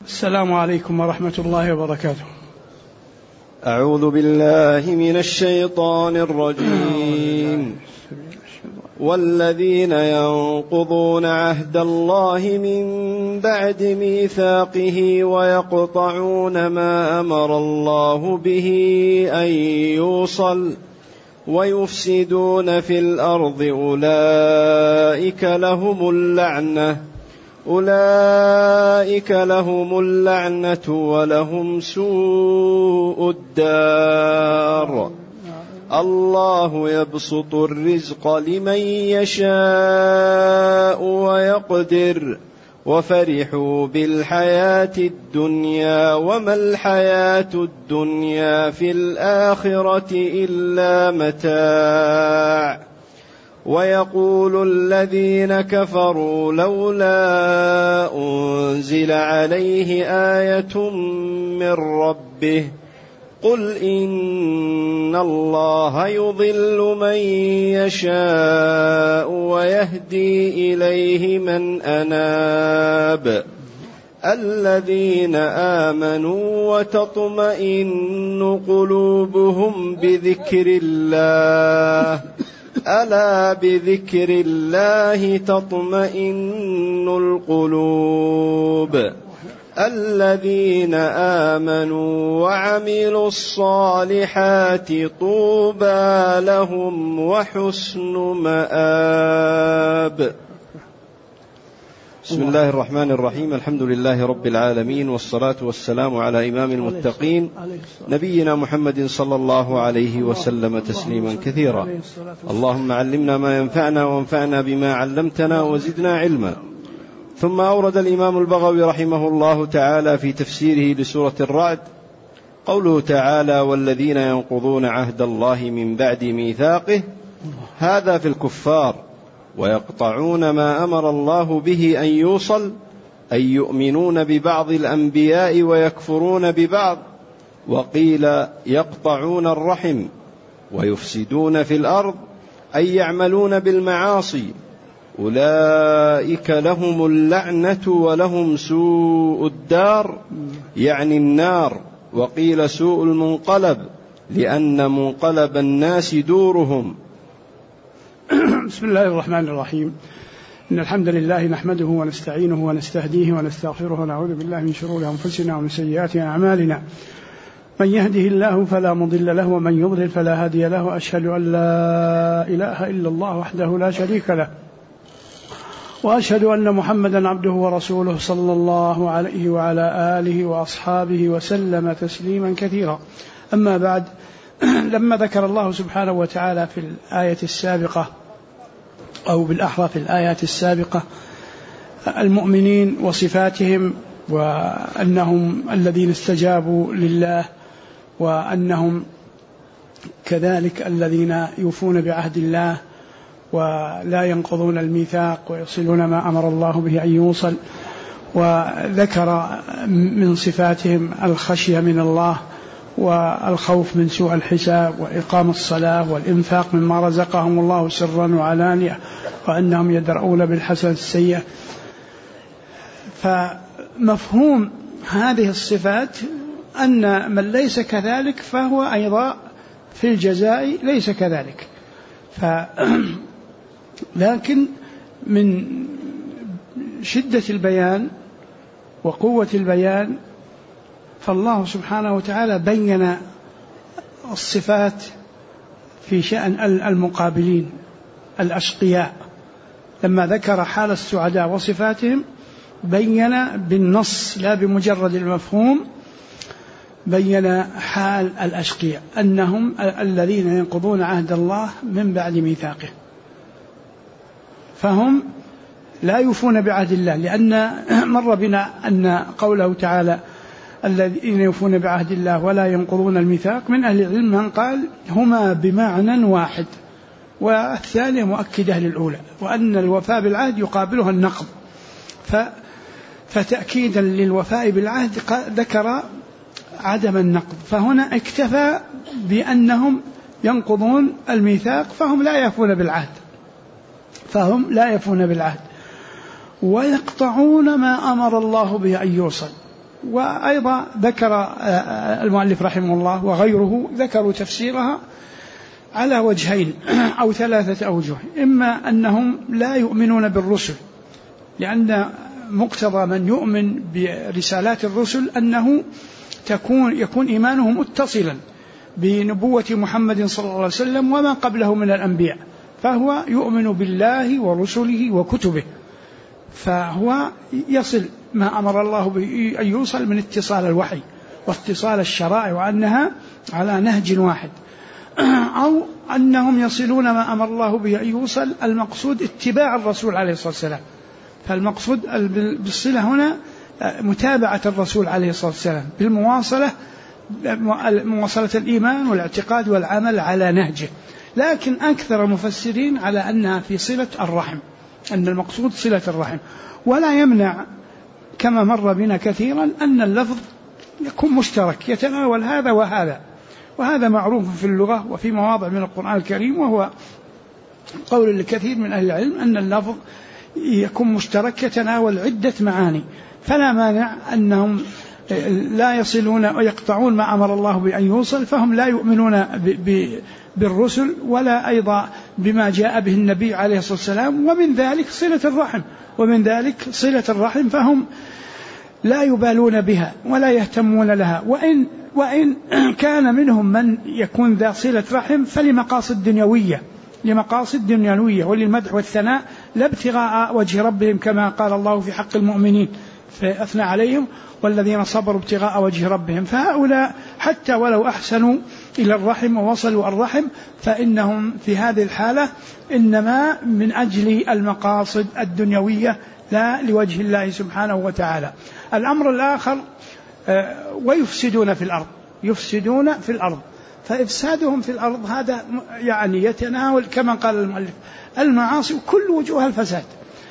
السلام عليكم ورحمة الله وبركاته. أعوذ بالله من الشيطان الرجيم. والذين ينقضون عهد الله من بعد ميثاقه ويقطعون ما أمر الله به أن يوصل ويفسدون في الأرض أولئك لهم اللعنة ولهم سوء الدار. الله يبسط الرزق لمن يشاء ويقدر وفرحوا بالحياة الدنيا وما الحياة الدنيا في الآخرة إلا متاع. ويقول الذين كفروا لولا أنزل عليه آية من ربه قل إن الله يضل من يشاء ويهدي إليه من أناب. الذين آمنوا وتطمئن قلوبهم بذكر الله ألا بذكر الله تطمئن القلوب. الذين آمنوا وعملوا الصالحات طوبى لهم وحسن مآب. بسم الله الرحمن الرحيم. الحمد لله رب العالمين، والصلاة والسلام على إمام المتقين نبينا محمد صلى الله عليه وسلم تسليما كثيرا. اللهم علمنا ما ينفعنا وانفعنا بما علمتنا وزدنا علما. ثم أورد الإمام البغوي رحمه الله تعالى في تفسيره لسورة الرعد قوله تعالى: والذين ينقضون عهد الله من بعد ميثاقه، هذا في الكفار، ويقطعون ما أمر الله به أن يوصل، أي يؤمنون ببعض الأنبياء ويكفرون ببعض. وقيل يقطعون الرحم ويفسدون في الأرض، أي يعملون بالمعاصي. أولئك لهم اللعنة ولهم سوء الدار، يعني النار. وقيل سوء المنقلب، لأن منقلب الناس دورهم. بسم الله الرحمن الرحيم. إن الحمد لله نحمده ونستعينه ونستهديه ونستغفره ونعوذ بالله من شرور أنفسنا ومن سيئات أعمالنا. من يهده الله فلا مضل له ومن يضلل فلا هادي له. أشهد أن لا إله إلا الله وحده لا شريك له، وأشهد أن محمدا عبده ورسوله صلى الله عليه وعلى آله وأصحابه وسلم تسليما كثيرا. أما بعد، لما ذكر الله سبحانه وتعالى في الآية السابقة، أو بالأحرى في الآيات السابقة، المؤمنين وصفاتهم، وأنهم الذين استجابوا لله، وأنهم كذلك الذين يوفون بعهد الله ولا ينقضون الميثاق ويصلون ما أمر الله به أن يوصل. وذكر من صفاتهم الخشية من الله، والخوف من سوء الحساب، وإقام الصلاة، والإنفاق مما رزقهم الله سرا وعلانية، وأنهم يدرؤون بالحسنة السيئة. فمفهوم هذه الصفات أن من ليس كذلك فهو أيضا في الجزاء ليس كذلك. لكن من شدة البيان وقوة البيان، فالله سبحانه وتعالى بين الصفات في شأن المقابلين الأشقياء. لما ذكر حال السعداء وصفاتهم بين بالنص لا بمجرد المفهوم، بين حال الأشقياء أنهم الذين ينقضون عهد الله من بعد ميثاقه، فهم لا يوفون بعهد الله. لأن مر بنا أن قوله تعالى الذين يوفون بعهد الله ولا ينقضون الميثاق، من أهل العلم من قال هما بمعنى واحد، والثانية مؤكدة للأولى، وأن الوفاء بالعهد يقابلها النقض. فتأكيدا للوفاء بالعهد ذكر عدم النقض، فهنا اكتفى بأنهم ينقضون الميثاق فهم لا يفون بالعهد، ويقطعون ما أمر الله به أن يوصل. وأيضا ذكر المؤلف رحمه الله وغيره ذكروا تفسيرها على وجهين أو 3 أوجه. إما أنهم لا يؤمنون بالرسل، لأن مقتضى من يؤمن برسالات الرسل أنه يكون إيمانه متصلا بنبوة محمد صلى الله عليه وسلم وما قبله من الأنبياء، فهو يؤمن بالله ورسله وكتبه، فهو يصل ما أمر الله به أن يوصل من اتصال الوحي واتصال الشرائع وأنها على نهج واحد، أو أنهم يصلون ما أمر الله به أن يوصل، المقصود اتباع الرسول عليه الصلاة والسلام. فالمقصود بالصلة هنا متابعة الرسول عليه الصلاة والسلام بالمواصلة، مواصلة الإيمان والاعتقاد والعمل على نهجه. لكن أكثر المفسرين على أنها في صلة الرحم، أن المقصود صلة الرحم. ولا يمنع كما مر بنا كثيرا أن اللفظ يكون مشترك يتناول هذا وهذا، وهذا معروف في اللغة وفي مواضع من القرآن الكريم، وهو قول لكثير من أهل العلم أن اللفظ يكون مشترك يتناول عدة معاني، فلا مانع أنهم لا يصلون ويقطعون ما أمر الله بأن يوصل، فهم لا يؤمنون بالرسل ولا أيضا بما جاء به النبي عليه الصلاة والسلام. ومن ذلك صلة الرحم، فهم لا يبالون بها ولا يهتمون لها، وإن كان منهم من يكون ذا صلة رحم فلمقاصد دنيوية وللمدح والثناء لا ابتغاء وجه ربهم، كما قال الله في حق المؤمنين فأثنى عليهم والذين صبروا ابتغاء وجه ربهم. فهؤلاء حتى ولو أحسنوا إلى الرحم ووصلوا الرحم فإنهم في هذه الحالة إنما من أجل المقاصد الدنيوية لا لوجه الله سبحانه وتعالى. الأمر الآخر ويفسدون في الأرض، فإفسادهم في الأرض هذا يعني يتناول كما قال المؤلف المعاصي وكل وجوه الفساد.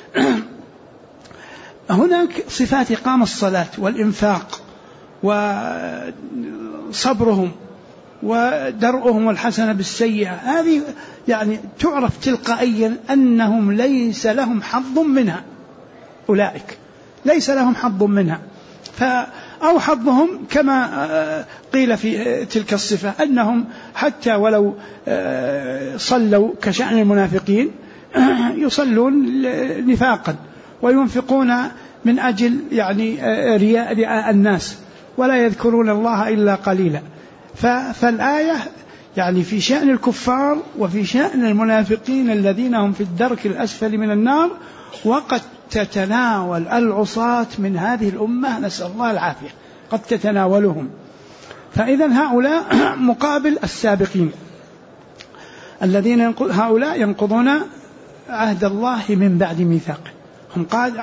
هناك صفات إقام الصلاة والإنفاق وصبرهم ودرؤهم الحسنة بالسيئة، هذه يعني تعرف تلقائيا أنهم ليس لهم حظ منها، أولئك ليس لهم حظ منها، أو حظهم كما قيل في تلك الصفة أنهم حتى ولو صلوا كشأن المنافقين يصلون نفاقا وينفقون من أجل يعني رياء الناس ولا يذكرون الله إلا قليلا. فالآية يعني في شأن الكفار وفي شأن المنافقين الذين هم في الدرك الأسفل من النار، وقد تتناول العصاة من هذه الأمة نسأل الله العافية، قد تتناولهم. فإذا هؤلاء مقابل السابقين الذين هؤلاء ينقضون عهد الله من بعد ميثاقه، هم قال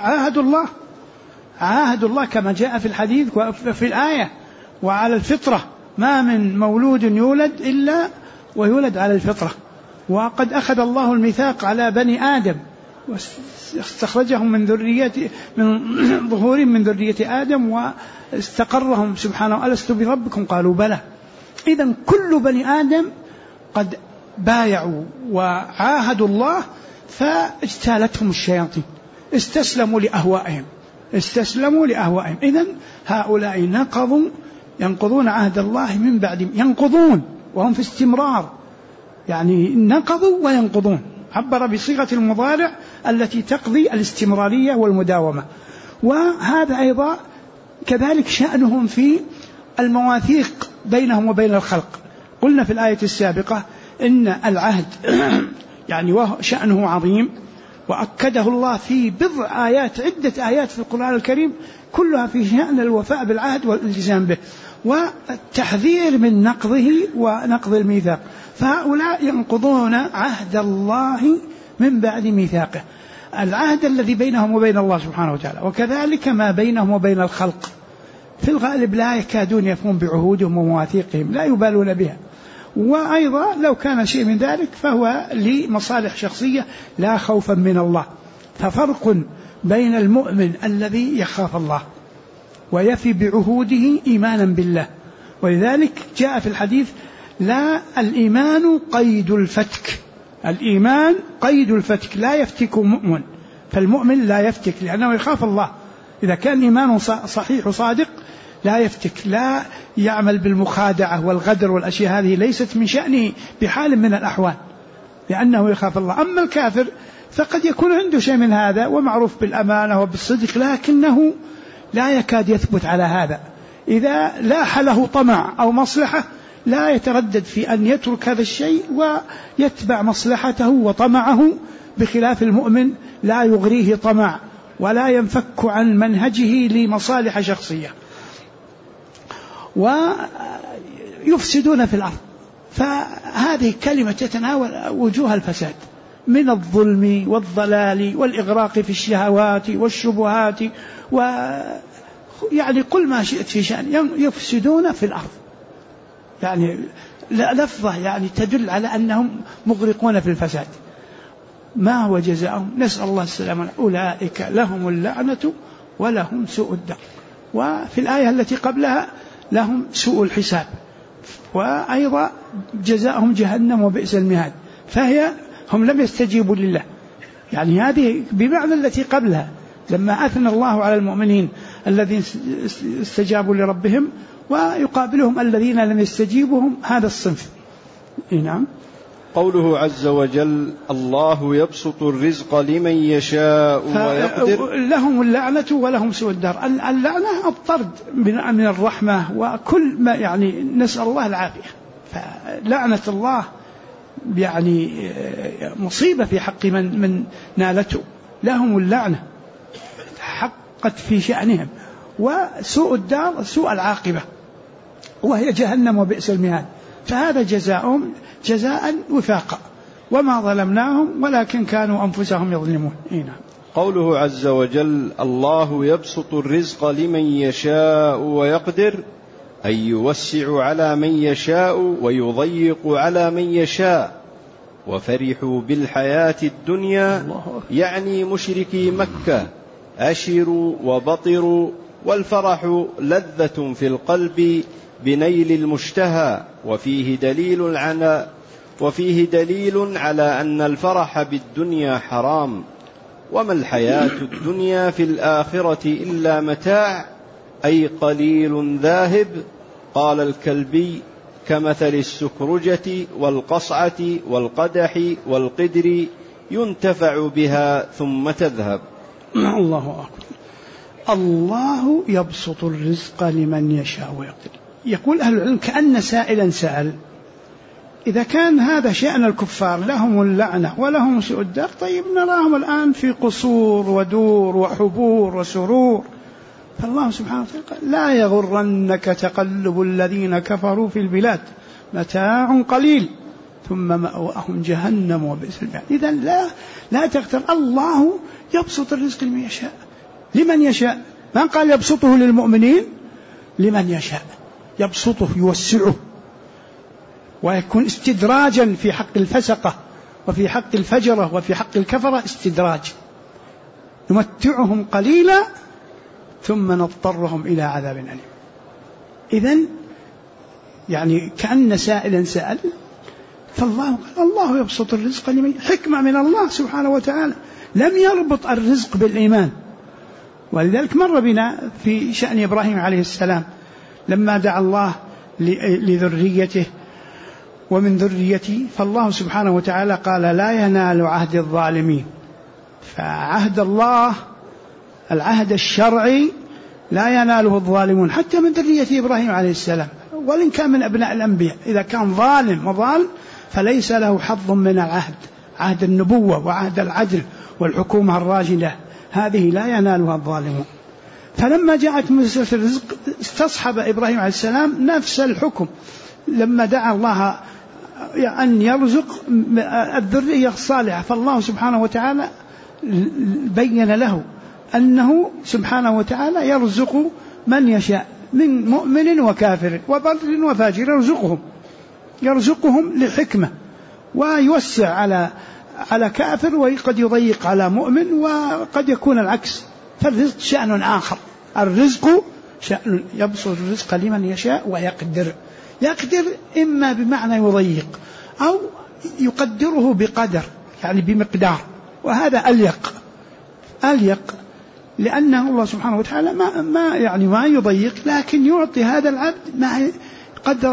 عاهد الله كما جاء في الحديث وفي الآية، وعلى الفطرة، ما من مولود يولد إلا ويولد على الفطرة، وقد أخذ الله الميثاق على بني آدم واستخرجهم من ظهورهم من ذرية آدم واستقرهم سبحانه ألست بربكم قالوا بلى. إذن كل بني آدم قد بايعوا وعاهدوا الله فاجتالتهم الشياطين، استسلموا لأهوائهم. إذن هؤلاء ينقضون عهد الله من بعد، ينقضون وهم في استمرار، يعني نقضوا وينقضون، عبر بصيغة المضارع التي تقضي الاستمرارية والمداومة. وهذا أيضا كذلك شأنهم في المواثيق بينهم وبين الخلق. قلنا في الآية السابقة إن العهد يعني شأنه عظيم، وأكده الله في بضع آيات، عدة آيات في القرآن الكريم كلها في شأن الوفاء بالعهد والالتزام به والتحذير من نقضه ونقض الميثاق. فهؤلاء ينقضون عهد الله من بعد ميثاقه، العهد الذي بينهم وبين الله سبحانه وتعالى، وكذلك ما بينهم وبين الخلق في الغالب لا يكادون يفون بعهودهم ومواثيقهم، لا يبالون بها. وأيضا لو كان شيء من ذلك فهو لمصالح شخصية لا خوفا من الله. ففرق بين المؤمن الذي يخاف الله ويفي بعهوده إيمانا بالله، ولذلك جاء في الحديث لا الإيمان قيد الفتك، الإيمان قيد الفتك، لا يفتك مؤمن، فالمؤمن لا يفتك لأنه يخاف الله. إذا كان إيمانه صحيح وصادق لا يفتك، لا يعمل بالمخادعة والغدر والأشياء هذه ليست من شأنه بحال من الأحوال، لأنه يخاف الله. أما الكافر فقد يكون عنده شيء من هذا ومعروف بالأمانة وبالصدق، لكنه لا يكاد يثبت على هذا. إذا لاح له طمع أو مصلحة لا يتردد في أن يترك هذا الشيء ويتبع مصلحته وطمعه، بخلاف المؤمن لا يغريه طمع ولا ينفك عن منهجه لمصالح شخصية، ويفسدون في الأرض. فهذه كلمة تتناول وجوه الفساد من الظلم والضلال والإغراق في الشهوات والشبهات، ويعني قل ما شئت في شأن، يفسدون في الأرض، يعني لفظة يعني تدل على أنهم مغرقون في الفساد. ما هو جزاؤهم؟ نسأل الله السلامة. أولئك لهم اللعنة ولهم سوء الدار. وفي الآية التي قبلها لهم سوء الحساب، وأيضا جزاؤهم جهنم وبئس المهاد. فهي هم لم يستجيبوا لله، يعني هذه بمعنى التي قبلها لما أثنى الله على المؤمنين الذين استجابوا لربهم، ويقابلهم الذين لم يستجيبهم هذا الصنف. نعم. قوله عز وجل الله يبسط الرزق لمن يشاء ويقدر. لهم اللعنة ولهم سوء الدار. اللعنة الطرد من الرحمة، وكل ما يعني نسأل الله العافية. فلعنة الله يعني مصيبة في حق من نالته. لهم اللعنة حقت في شأنهم، وسوء الدار سوء العاقبة، وهي جهنم وبئس المهاد. فهذا جزاؤهم جزاء وفاقا، وما ظلمناهم ولكن كانوا أنفسهم يظلمون. قوله عز وجل الله يبسط الرزق لمن يشاء ويقدر، أي يوسع على من يشاء ويضيق على من يشاء. وفرحوا بالحياة الدنيا، يعني مشركي مكة، أشروا وبطروا، والفرح لذة في القلب بنيل المشتهى. وفيه دليل على أن الفرح بالدنيا حرام. وما الحياة الدنيا في الآخرة إلا متاع، أي قليل ذاهب. قال الكلبي كمثل السكرجة والقصعة والقدح والقدر ينتفع بها ثم تذهب. الله أكبر. الله يبسط الرزق لمن يشاء ويقدر. يقول أهل العلم كأن سائلا سأل إذا كان هذا شأن الكفار لهم اللعنة ولهم سوء الدار، طيب نراهم الآن في قصور ودور وحبور وسرور. فالله سبحانه وتعالى لا يغرنك تقلب الذين كفروا في البلاد متاع قليل ثم مأواهم جهنم وبئس المهاد. إذن لا تغتر. الله يبسط الرزق لمن يشاء. لمن يشاء، ما قال يبسطه للمؤمنين، لمن يشاء يبسطه يوسعه، ويكون استدراجا في حق الفسقة وفي حق الفجرة وفي حق الكفرة، استدراج نمتعهم قليلا ثم نضطرهم إلى عذاب أليم. إذن يعني كأن سائلا سأل، فالله قال الله يبسط الرزق لمن، حكمة من الله سبحانه وتعالى، لم يربط الرزق بالإيمان. ولذلك مر بنا في شأن إبراهيم عليه السلام لما دعا الله لذريته ومن ذريتي، فالله سبحانه وتعالى قال لا ينال عهد الظالمين. فعهد الله العهد الشرعي لا يناله الظالمون حتى من ذرية إبراهيم عليه السلام، وإن كان من أبناء الأنبياء. إذا كان ظالم وضال فليس له حظ من العهد، عهد النبوة وعهد العدل والحكومة الراجلة، هذه لا ينالها الظالمون. فلما جاءت مسألة الرزق استصحب إبراهيم عليه السلام نفس الحكم لما دعا الله أن يرزق الذرية الصالحة. فالله سبحانه وتعالى بين له أنه سبحانه وتعالى يرزق من يشاء من مؤمن وكافر وبر وفاجر، يرزقهم لحكمة، ويوسع على كافر وقد يضيق على مؤمن، وقد يكون العكس. فالرزق شأن آخر. الرزق شأن يبسط الرزق لمن يشاء ويقدر. يقدر إما بمعنى يضيق أو يقدره بقدر، يعني بمقدار، وهذا أليق لأنه الله سبحانه وتعالى ما يضيق، لكن يعطي هذا العبد ما قدر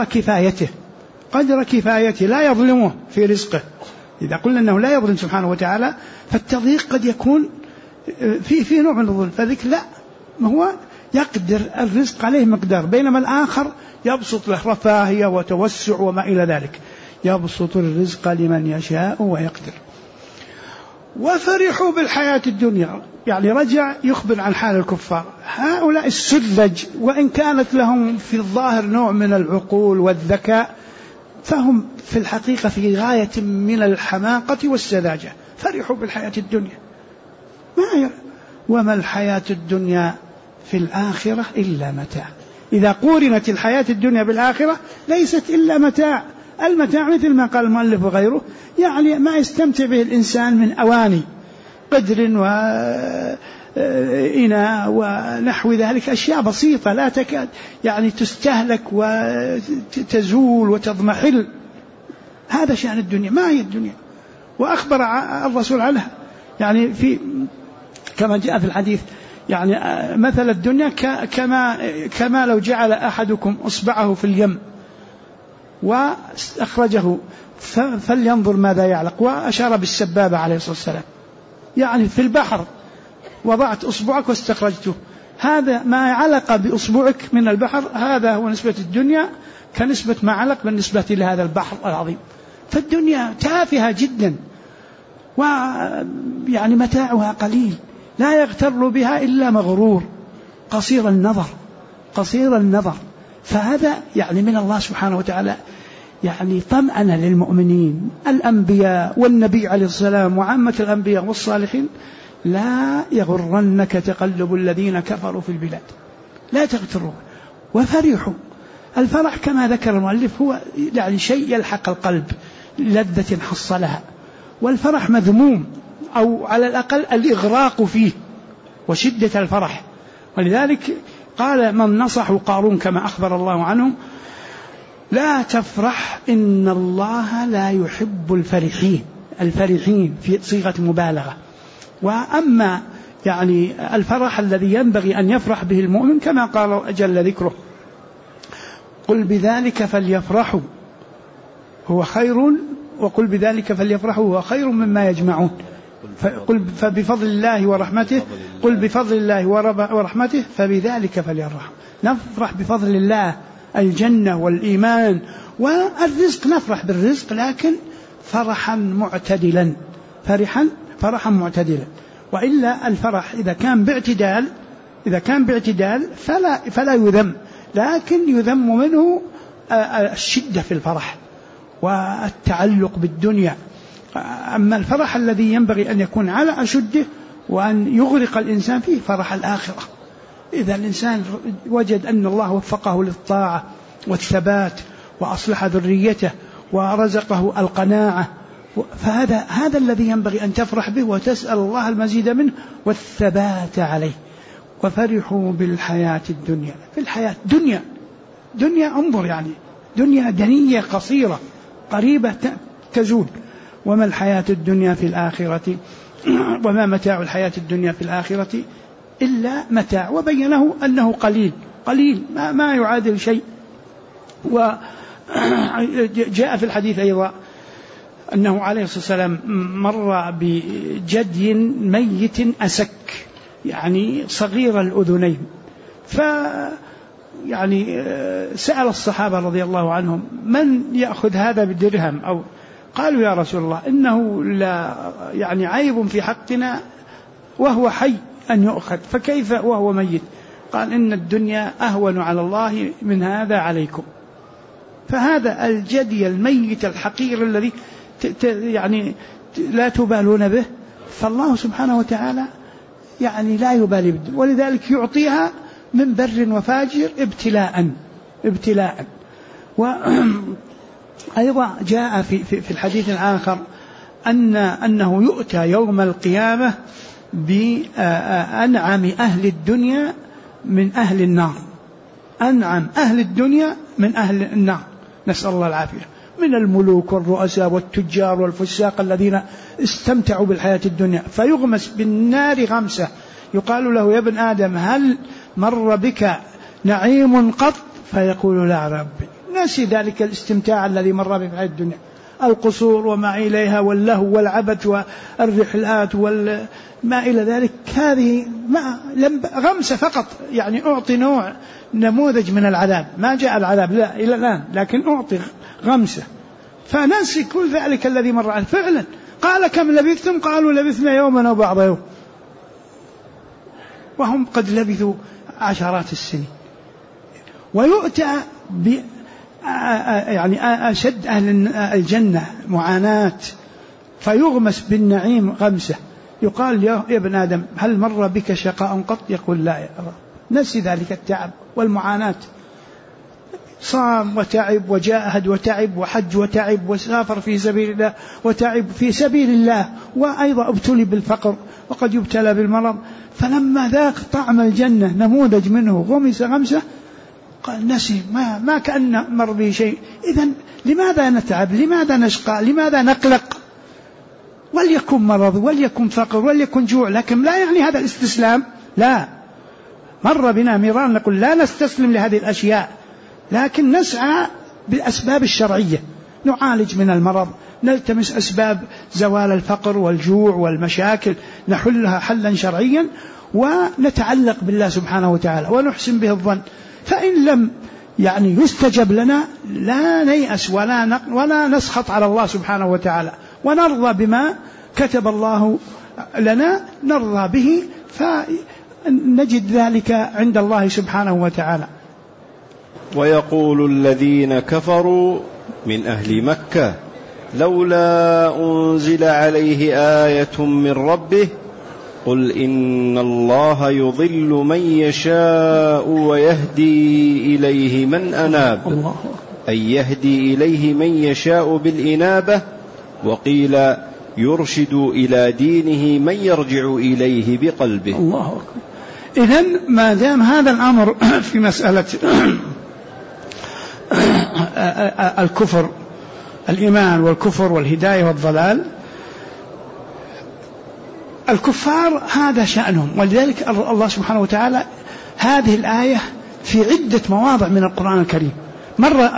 كفايته لا يظلمه في رزقه. إذا قلنا أنه لا يظلم سبحانه وتعالى، فالتضييق قد يكون في نوع من الظلم، فذلك لا، هو يقدر الرزق عليه مقدار، بينما الآخر يبسط له رفاهية وتوسع وما إلى ذلك، يبسط الرزق لمن يشاء ويقدر. وفرحوا بالحياة الدنيا، يعني رجع يخبر عن حال الكفار. هؤلاء السذج وإن كانت لهم في الظاهر نوع من العقول والذكاء، فهم في الحقيقة في غاية من الحماقة والسذاجة. فرحوا بالحياة الدنيا، وما الحياة الدنيا في الآخرة إلا متاع. إذا قورنت الحياة الدنيا بالآخرة ليست إلا متاع. المتاع مثل ما قال المؤلف وغيره، يعني ما يستمتع به الإنسان من أواني قدر وإناء ونحو ذلك، أشياء بسيطة لا تكاد يعني تستهلك وتزول وتضمحل. هذا شأن الدنيا، ما هي الدنيا. وأخبر الرسول عنها، يعني كما جاء في الحديث، يعني مثل الدنيا كما لو جعل أحدكم أصبعه في اليم وأخرجه فلينظر ماذا يعلق، وأشار بالسبابة عليه الصلاة والسلام، يعني في البحر وضعت أصبعك واستخرجته، هذا ما علق بأصبعك من البحر، هذا هو نسبة الدنيا كنسبة ما علق بالنسبة لهذا البحر العظيم. فالدنيا تافهة جدا، ويعني متاعها قليل، لا يغتر بها إلا مغرور قصير النظر. فهذا يعني من الله سبحانه وتعالى، يعني طمأن للمؤمنين الأنبياء والنبي عليه السلام وعامة الأنبياء والصالحين: لا يغرنك تقلب الذين كفروا في البلاد، لا تغتروا. وفرحوا، الفرح كما ذكر المؤلف هو يعني شيء يلحق القلب، لذة حصلها. والفرح مذموم، أو على الأقل الإغراق فيه وشدة الفرح. ولذلك قال من نصحوا قارون كما أخبر الله عنهم: لا تفرح إن الله لا يحب الفرحين في صيغة مبالغة. وأما يعني الفرح الذي ينبغي أن يفرح به المؤمن كما قال جل ذكره: قل بذلك فليفرحوا هو خير، وقل بذلك فليفرحوا هو خير مما يجمعون. فبفضل الله ورحمته، قل بفضل الله ورحمته فبذلك فليفرحوا. نفرح بفضل الله، الجنة والإيمان والرزق، نفرح بالرزق لكن فرحا معتدلا. وإلا الفرح إذا كان باعتدال فلا يذم، لكن يذم منه الشدة في الفرح والتعلق بالدنيا. أما الفرح الذي ينبغي أن يكون على أشده وأن يغرق الإنسان فيه فرح الآخرة. إذا الإنسان وجد أن الله وفقه للطاعة والثبات وأصلح ذريته ورزقه القناعة، فهذا الذي ينبغي أن تفرح به وتسأل الله المزيد منه والثبات عليه. وفرحوا بالحياة الدنيا. في الحياة دنيا انظر، يعني دنيا دنية قصيرة قريبة تزول. وما الحياة الدنيا في الآخرة، وما متاع الحياة الدنيا في الآخرة إلا متاع. وبينه أنه قليل ما يعادل شيء. وجاء في الحديث أيضا أنه عليه الصلاة والسلام مر بجدي ميت أسك، يعني صغير الأذنين، يعني سأل الصحابة رضي الله عنهم: من يأخذ هذا بدرهم؟ أو قالوا: يا رسول الله إنه لا يعني عيب في حقنا وهو حي أن يؤخذ، فكيف وهو ميت؟ قال: إن الدنيا أهون على الله من هذا عليكم. فهذا الجدي الميت الحقير الذي يعني لا تبالون به، فالله سبحانه وتعالى يعني لا يبالي بالدنيا، ولذلك يعطيها من بر وفاجر ابتلاء. وأيضا جاء في الحديث الآخر أنه يؤتى يوم القيامة بأنعم أهل الدنيا من أهل النار، أنعم أهل الدنيا من أهل النار، نسأل الله العافية، من الملوك والرؤساء والتجار والفساق الذين استمتعوا بالحياة الدنيا، فيغمس بالنار غمسة يقال له يا ابن آدم هل مر بك نعيم قط؟ فيقول لا ربي. نسي ذلك الاستمتاع الذي مر به في الدنيا، القصور وما إليها واللهو والعبث والرحلات وما إلى ذلك. هذه غمسة فقط، يعني أعطي نموذج من العذاب، ما جاء العذاب لا إلى الآن، لكن أعطي غمسة، فنسي كل ذلك الذي مر عنه. فعلا قال كم لبثتم؟ قالوا لبثنا يوما أو بعض يوم، وهم قد لبثوا عشرات السنين. ويؤتى يعني أشد أهل الجنة معاناة فيغمس بالنعيم غمسة، يقال يا ابن آدم هل مر بك شقاء قط؟ يقول لا يا رب. نسي ذلك التعب والمعاناة، صام وتعب وجاهد وتعب وحج وتعب وسافر في سبيل الله وتعب في سبيل الله، وأيضا ابتلي بالفقر وقد يبتلى بالمرض. فلما ذاق طعم الجنة نموذج منه غمس غمسة، قال نسي ما كأن مر به شيء. إذن لماذا نتعب؟ لماذا نشقى؟ لماذا نقلق؟ وليكن مرض وليكن فقر وليكن جوع، لكن لا يعني هذا الاستسلام، لا. مر بنا مرارا نقول لا نستسلم لهذه الأشياء، لكن نسعى بالأسباب الشرعية، نعالج من المرض، نلتمس أسباب زوال الفقر والجوع والمشاكل، نحلها حلا شرعيا، ونتعلق بالله سبحانه وتعالى ونحسن به الظن. فإن لم يعني يستجب لنا لا نيأس ولا نسخط على الله سبحانه وتعالى، ونرضى بما كتب الله لنا، نرضى به، فنجد ذلك عند الله سبحانه وتعالى. ويقول الذين كفروا من أهل مكة لولا أنزل عليه آية من ربه قل إن الله يضل من يشاء ويهدي إليه من أناب، أي يهدي إليه من يشاء بالإنابة، وقيل يرشد إلى دينه من يرجع إليه بقلبه. الله أكبر. إذن ما دام هذا الأمر في مسألة الكفر، الإيمان والكفر والهداية والضلال، الكفار هذا شأنهم. ولذلك الله سبحانه وتعالى هذه الآية في عدة مواضع من القرآن الكريم مرت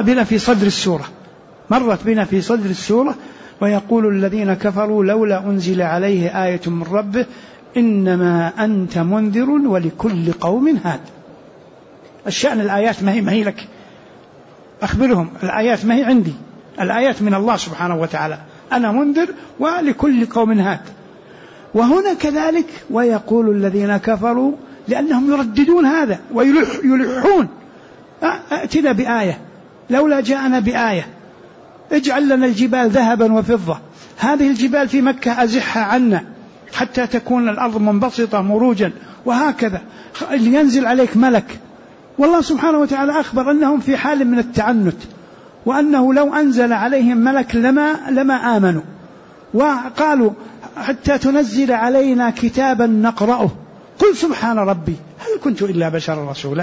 بنا في صدر السورة ويقول الذين كفروا لولا أنزل عليه آية من ربه إنما أنت منذر ولكل قوم هاد. الشأن الآيات ما هي لك، أخبرهم الآيات ما هي عندي، الآيات من الله سبحانه وتعالى، أنا منذر ولكل قوم هاد. وهنا كذلك ويقول الذين كفروا، لأنهم يرددون هذا ويلحون، ائتنا بآية، لولا جاءنا بآية، اجعل لنا الجبال ذهبا وفضة، هذه الجبال في مكة أزحها عنا حتى تكون الأرض منبسطة مروجا، وهكذا لينزل عليك ملك. والله سبحانه وتعالى أخبر أنهم في حال من التعنت، وأنه لو أنزل عليهم ملك لما آمنوا، وقالوا حتى تنزل علينا كتابا نقرأه قل سبحان ربي هل كنت إلا بشرا رسولا.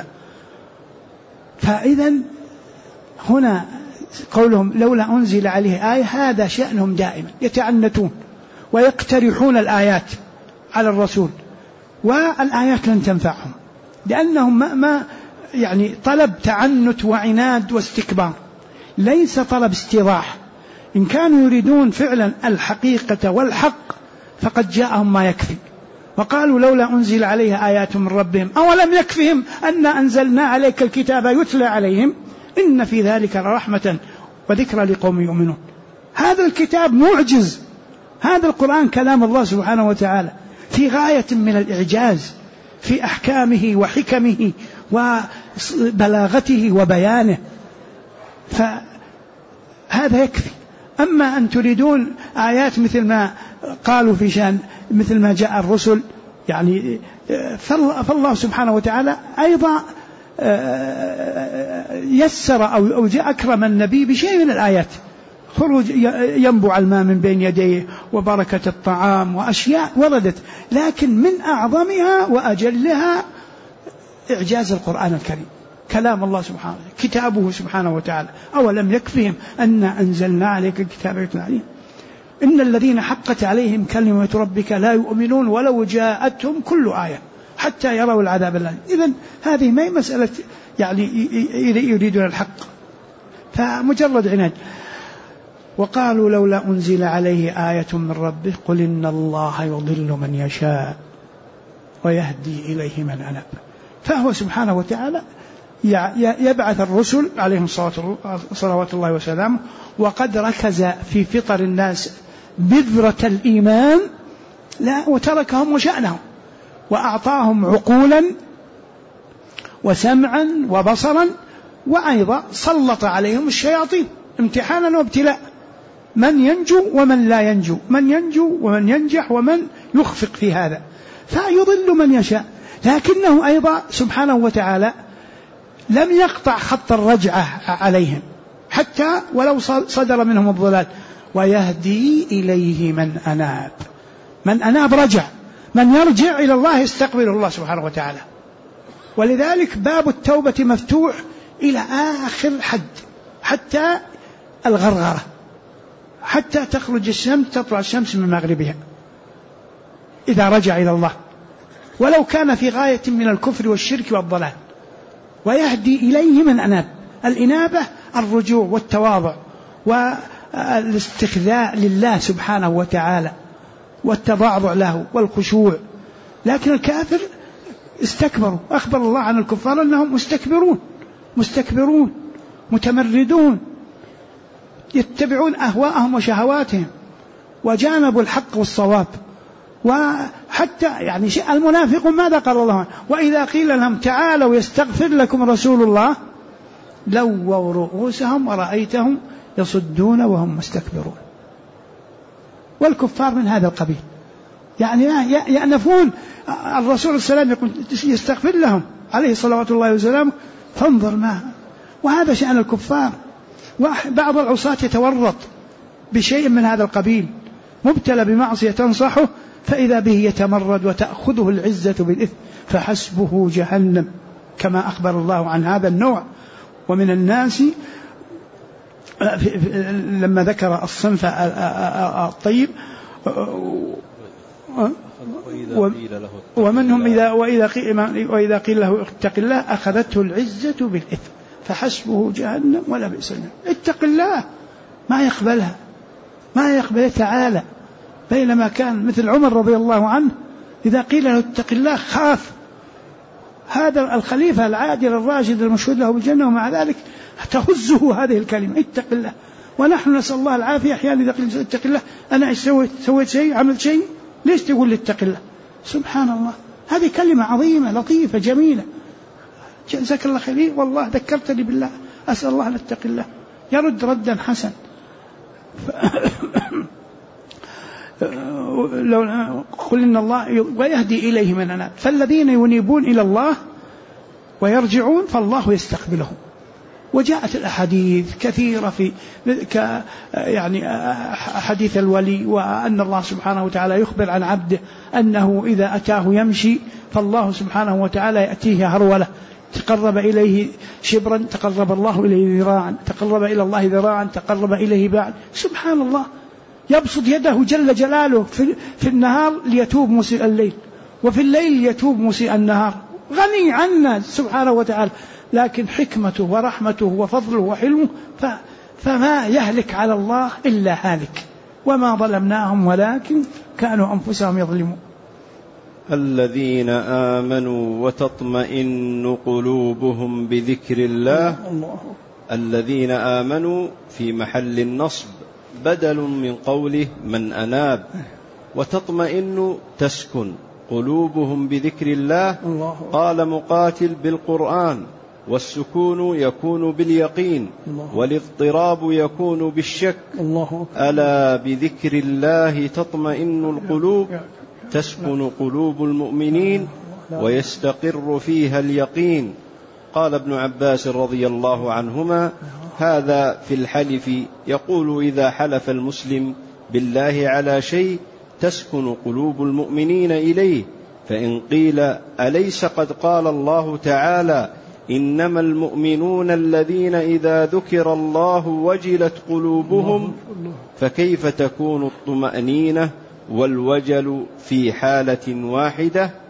فإذا هنا قولهم لولا أنزل عليه آية، هذا شأنهم دائما، يتعنتون ويقترحون الآيات على الرسول، والآيات لن تنفعهم، لأنهم ما يعني طلب تعنت وعناد واستكبار، ليس طلب استيضاح. إن كانوا يريدون فعلا الحقيقة والحق فقد جاءهم ما يكفي. وقالوا لولا أنزل عليه آيات من ربهم أولم يكفهم أن أنزلنا عليك الكتاب يتلى عليهم إن في ذلك لرحمة وذكرى لقوم يؤمنون. هذا الكتاب معجز، هذا القرآن كلام الله سبحانه وتعالى في غاية من الإعجاز في أحكامه وحكمه وبلاغته وبيانه، فهذا يكفي. أما أن تريدون آيات مثل ما قالوا في شأن مثل ما جاء الرسل، يعني فالله سبحانه وتعالى أيضا يسر أو جاء أكرم النبي بشيء من الآيات، خروج ينبع الماء من بين يديه وبركة الطعام وأشياء وردت، لكن من أعظمها وأجلها إعجاز القرآن الكريم، كلام الله سبحانه كتابه سبحانه وتعالى. أولم يكفهم أن أنزلنا عليك الكتاب يتلى عليهم إن الذين حقت عليهم كلمة ربك لا يؤمنون ولو جاءتهم كل آية حتى يروا العذاب الأليم. إذن هذه ما هي مسألة يعني يريدون الحق، فمجرد عناد. وقالوا لولا أنزل عليه آية من ربه قل إن الله يضل من يشاء ويهدي إليه من أناب. فهو سبحانه وتعالى يبعث الرسل عليهم صلوات الله وسلامه، وقد ركز في فطر الناس بذرة الإيمان وتركهم وشأنهم، وأعطاهم عقولا وسمعا وبصرا، وأيضا سلط عليهم الشياطين امتحانا وابتلاء، من ينجو ومن لا ينجو، من ينجو ومن ينجح ومن يخفق في هذا، فيضل من يشاء. لكنه أيضا سبحانه وتعالى لم يقطع خط الرجعة عليهم حتى ولو صدر منهم الضلال، ويهدي إليه من أناب. من أناب رجع، من يرجع إلى الله يستقبل الله سبحانه وتعالى. ولذلك باب التوبة مفتوح إلى آخر حد، حتى الغرغرة، حتى تخرج الشمس، تطلع الشمس من مغربها إذا رجع إلى الله، ولو كان في غاية من الكفر والشرك والضلال. ويهدي إليه من أناب. الإنابة الرجوع والتواضع والاستخذاء لله سبحانه وتعالى والتضاضع له والخشوع. لكن الكافر استكبروا. أخبر الله عن الكفار أنهم مستكبرون متمردون، يتبعون أهواءهم وشهواتهم، وجانبوا الحق والصواب. وحتى يعني المنافقون ماذا قال الله عنه؟ وإذا قيل لهم تعالوا يستغفر لكم رسول الله لووا رؤوسهم ورأيتهم يصدون وهم مستكبرون. والكفار من هذا القبيل، يعني يأنفون الرسول صلى الله عليه وسلم يستغفر لهم عليه صلوات الله وسلامه، فانظر ما. وهذا شأن الكفار. وبعض العصاة يتورط بشيء من هذا القبيل، مبتلى بمعصية تنصحه فإذا به يتمرد وتأخذه العزة بالإثم فحسبه جهنم، كما أخبر الله عن هذا النوع. ومن الناس لما ذكر الصنف الطيب ومنهم وإذا قيل له اتق الله أخذته العزة بالإثم فحسبه جهنم ولا بئس المصير. اتق الله ما يقبل تعالى. بينما كان مثل عمر رضي الله عنه إذا قيل له اتق الله خاف، هذا الخليفة العادل الراشد المشهود له بالجنة، ومع ذلك تهزه هذه الكلمة اتق الله. ونحن نسأل الله العافية، أحيانا إذا قيل اتق الله أنا سويت شيء، عملت شيء، ليش تقول لي اتق الله؟ سبحان الله، هذه كلمة عظيمة لطيفة جميلة، جزاك الله خير، والله ذكرتني بالله، أسأل الله أن اتق الله، يرد ردا حسن. قل إن الله ويهدي إليه من أناب. فالذين ينيبون إلى الله ويرجعون فالله يستقبلهم. وجاءت الأحاديث كثيرة في يعني حديث الولي، وأن الله سبحانه وتعالى يخبر عن عبده أنه إذا أتاه يمشي فالله سبحانه وتعالى يأتيه هرولة، تقرب إليه شبرا تقرب الله إليه ذراعا، تقرب إلى الله ذراعا تقرب إليه باعا. سبحان الله، يبسط يده جل جلاله في النهار ليتوب مسيء الليل، وفي الليل ليتوب مسيء النهار، غني عنا سبحانه وتعالى. لكن حكمته ورحمته وفضله وحلمه فما يهلك على الله إلا هالك. وما ظلمناهم ولكن كانوا أنفسهم يظلمون. الذين آمنوا وتطمئن قلوبهم بذكر الله. الذين آمنوا في محل النصب بدل من قوله من أناب، وتطمئن تسكن قلوبهم بذكر الله. قال مقاتل بالقرآن، والسكون يكون باليقين، والاضطراب يكون بالشك. ألا بذكر الله تطمئن القلوب، تسكن قلوب المؤمنين ويستقر فيها اليقين. قال ابن عباس رضي الله عنهما هذا في الحلف، يقول إذا حلف المسلم بالله على شيء تسكن قلوب المؤمنين إليه. فإن قيل أليس قد قال الله تعالى إنما المؤمنون الذين إذا ذكر الله وجلت قلوبهم، فكيف تكون الطمأنينة والوجل في حالة واحدة؟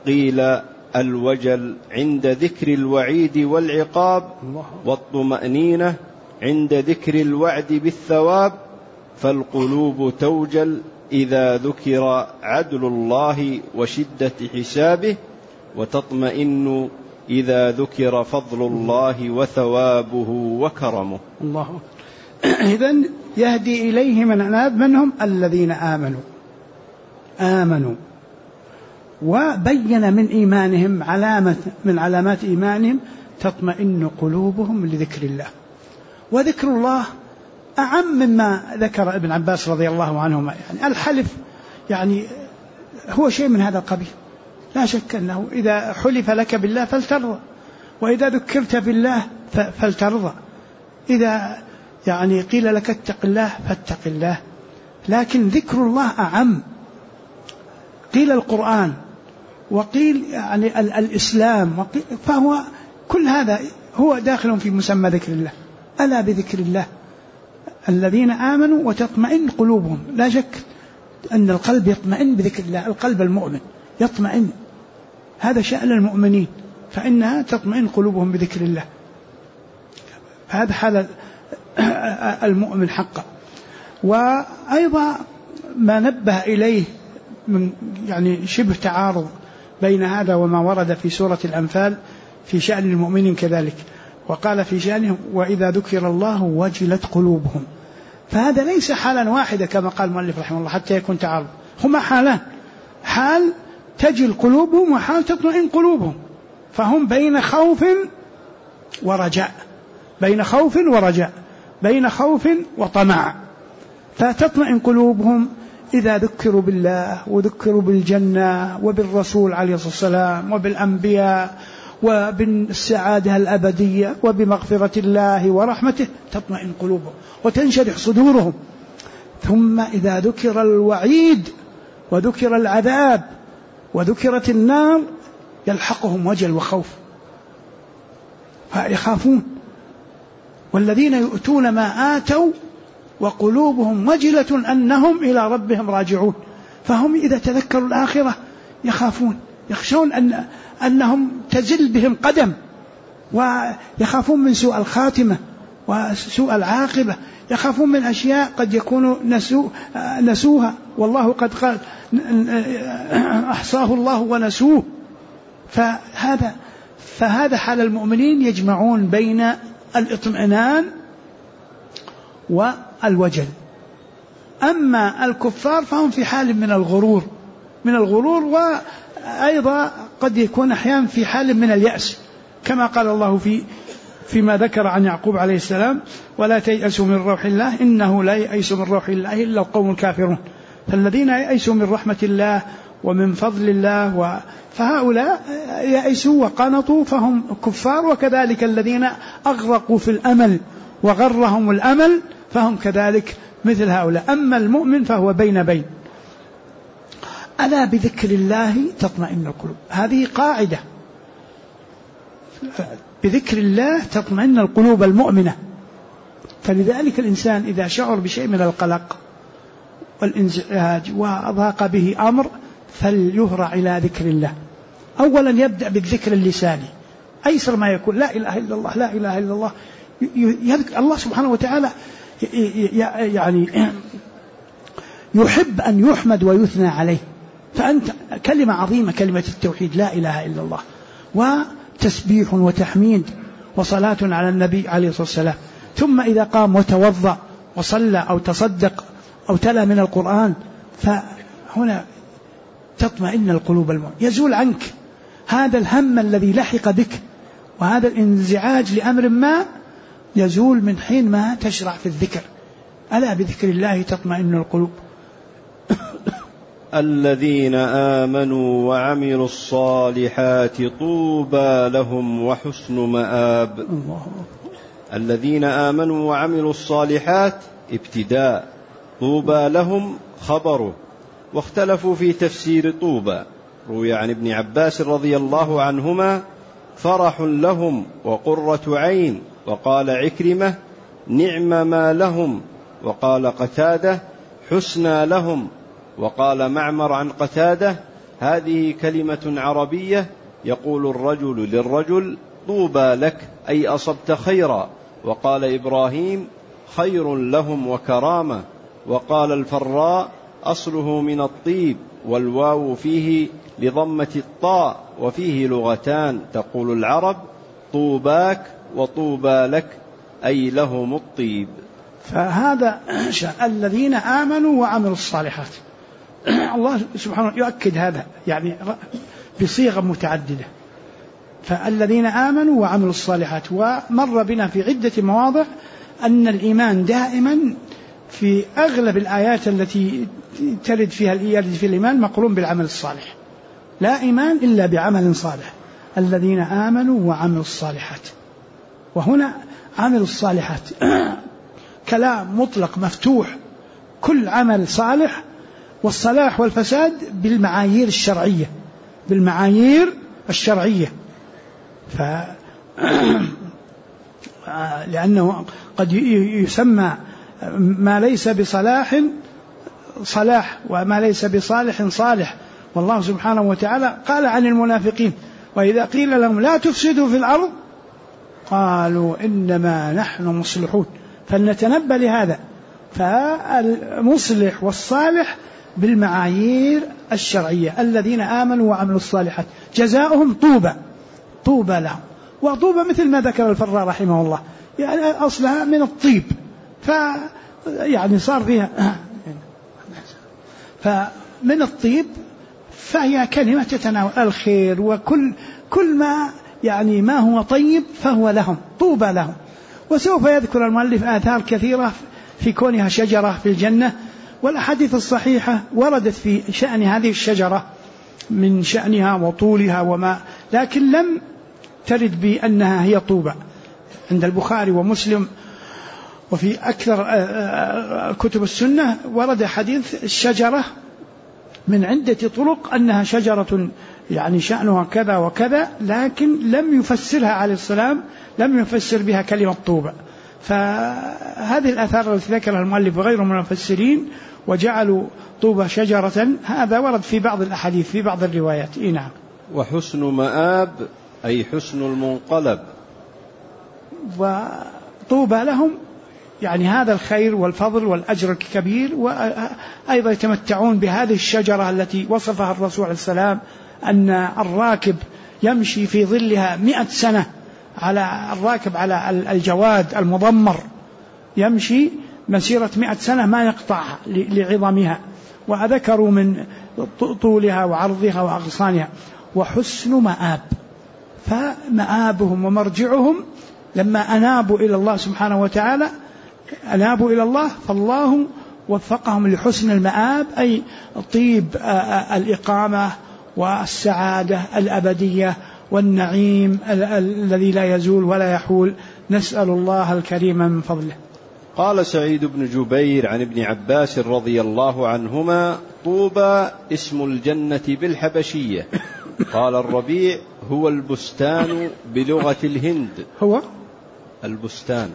قيل الوجل عند ذكر الوعيد والعقاب، والطمأنينة عند ذكر الوعد بالثواب، فالقلوب توجل إذا ذكر عدل الله وشدة حسابه، وتطمئن إذا ذكر فضل الله وثوابه وكرمه. الله. إذن يهدي إليه من أناب، منهم الذين آمنوا وبين من إيمانهم علامة من علامات إيمانهم تطمئن قلوبهم لذكر الله. وذكر الله أعم مما ذكر ابن عباس رضي الله عنهما، يعني الحلف يعني هو شيء من هذا القبيل، لا شك أنه إذا حلف لك بالله فلترضى، وإذا ذكرت بالله فلترضى، إذا يعني قيل لك اتق الله فاتق الله. لكن ذكر الله أعم، قيل القرآن وقيل يعني الإسلام، فهو كل هذا هو داخل في مسمى ذكر الله. ألا بذكر الله الذين آمنوا وتطمئن قلوبهم. لا شك أن القلب يطمئن بذكر الله، القلب المؤمن يطمئن، هذا شأن المؤمنين، فإنها تطمئن قلوبهم بذكر الله. هذا حال المؤمن حقا. وأيضا ما نبه إليه من يعني شبه تعارض بين هذا وما ورد في سورة الأنفال في شأن المؤمنين كذلك، وقال في شأنهم وإذا ذكر الله وجلت قلوبهم، فهذا ليس حالا واحدة كما قال المؤلف رحمه الله حتى يكون تعارض، هما حالان، حال تجل قلوبهم وحال تطمئن قلوبهم، فهم بين خوف ورجاء، بين خوف ورجاء، بين خوف وطمع. فتطمئن قلوبهم إذا ذكروا بالله وذكروا بالجنة وبالرسول عليه الصلاة والسلام وبالأنبياء وبالسعادة الأبدية وبمغفرة الله ورحمته، تطمئن قلوبهم وتنشرح صدورهم. ثم إذا ذكر الوعيد وذكر العذاب وذكرت النار يلحقهم وجل وخوف، فيخافون. والذين يؤتون ما آتوا وقلوبهم وجلة أنهم إلى ربهم راجعون، فهم إذا تذكروا الآخرة يخافون، يخشون أنهم تزل بهم قدم، ويخافون من سوء الخاتمة وسوء العاقبة، يخافون من أشياء قد يكونوا نسوها، والله قد قال أحصاه الله ونسوه. فهذا حال المؤمنين، يجمعون بين الاطمئنان والوجل. أما الكفار فهم في حال من الغرور وأيضا قد يكون أحيانا في حال من اليأس، كما قال الله فيما ذكر عن يعقوب عليه السلام ولا تيأسوا من روح الله إنه لا ييأس من روح الله إلا القوم الكافرون. فالذين ييأسوا من رحمة الله ومن فضل الله فهؤلاء يأسوا وقنطوا فهم كفار، وكذلك الذين أغرقوا في الأمل وغرهم الأمل فهم كذلك مثل هؤلاء. أما المؤمن فهو بين. ألا بذكر الله تطمئن القلوب، هذه قاعدة، بذكر الله تطمئن القلوب المؤمنة. فلذلك الإنسان إذا شعر بشيء من القلق والانزعاج وضاق به أمر فليهرع إلى ذكر الله. أولا يبدأ بالذكر اللساني أيسر ما يكون، لا إله إلا الله لا إله إلا الله، يذكر الله سبحانه وتعالى، يعني يحب أن يحمد ويثنى عليه، فأنت كلمة عظيمة كلمة التوحيد لا إله إلا الله، وتسبيح وتحميد وصلاة على النبي عليه الصلاة والسلام. ثم إذا قام وتوضأ وصلى أو تصدق أو تلا من القرآن فهنا تطمئن القلوب المؤمنة، يزول عنك هذا الهم الذي لحق بك وهذا الانزعاج لأمر ما، يزول من حين ما تشرع في الذكر. ألا بذكر الله تطمئن القلوب. الذين آمنوا وعملوا الصالحات طوبى لهم وحسن مآب. الله. الذين آمنوا وعملوا الصالحات ابتداء، طوبى لهم خبره. واختلفوا في تفسير طوبى. روي عن ابن عباس رضي الله عنهما فرح لهم وقرة عين، وقال عكرمة نعم ما لهم، وقال قتادة حسنى لهم، وقال معمر عن قتادة هذه كلمة عربية يقول الرجل للرجل طوبى لك أي أصبت خيرا. وقال إبراهيم خير لهم وكرامة. وقال الفراء أصله من الطيب والواو فيه لضمة الطاء وفيه لغتان تقول العرب طوباك وطوبى لك أي لهم الطيب. فهذا الذين آمنوا وعملوا الصالحات الله سبحانه يؤكد هذا يعني بصيغة متعددة. فالذين آمنوا وعملوا الصالحات. ومر بنا في عدة مواضع أن الإيمان دائما في أغلب الآيات التي ترد فيها الإيمان مقرون بالعمل الصالح. لا إيمان إلا بعمل صالح. الذين آمنوا وعملوا الصالحات. وهنا عمل الصالحات كلام مطلق مفتوح. كل عمل صالح. والصلاح والفساد بالمعايير الشرعية. بالمعايير الشرعية. لأنه قد يسمى ما ليس بصلاح صلاح وما ليس بصالح صالح. والله سبحانه وتعالى قال عن المنافقين وإذا قيل لهم لا تفسدوا في الأرض قالوا إنما نحن مصلحون. فلنتنبه لهذا. فالمصلح والصالح بالمعايير الشرعية. الذين آمنوا وعملوا الصالحات جزاؤهم طوبى لهم. وطوبى مثل ما ذكر الفراء رحمه الله يعني أصلها من الطيب يعني صار فيها فمن الطيب فهي كلمة تتناول الخير وكل ما يعني ما هو طيب فهو لهم طوبى لهم. وسوف يذكر المؤلف آثار كثيرة في كونها شجرة في الجنة. والأحاديث الصحيحة وردت في شأن هذه الشجرة من شأنها وطولها وما لكن لم ترد بأنها هي طوبى. عند البخاري ومسلم وفي أكثر كتب السنة ورد حديث الشجرة من عدة طرق أنها شجرة يعني شأنها كذا وكذا لكن لم يفسرها عليه السلام لم يفسر بها كلمة طوبى. فهذه الآثار التي ذكرها المؤلف وغيره من المفسرين وجعلوا طوبى شجرة هذا ورد في بعض الأحاديث في بعض الروايات. نعم. وحسن مآب أي حسن المنقلب. وطوبى لهم يعني هذا الخير والفضل والأجر الكبير. وأيضا يتمتعون بهذه الشجرة التي وصفها الرسول عليه السلام أن الراكب يمشي في ظلها 100 سنة على الراكب على الجواد المضمر يمشي مسيرة 100 سنة ما يقطعها لعظمها. وذكروا من طولها وعرضها وأغصانها. وحسن مآب فمآبهم ومرجعهم لما أنابوا إلى الله سبحانه وتعالى أنابوا إلى الله فالله وفقهم لحسن المآب أي طيب الإقامة والسعادة الأبدية والنعيم الذي لا يزول ولا يحول. نسأل الله الكريم من فضله. قال سعيد بن جبير عن ابن عباس رضي الله عنهما طوبى اسم الجنة بالحبشية. قال الربيع هو البستان بلغة الهند. هو البستان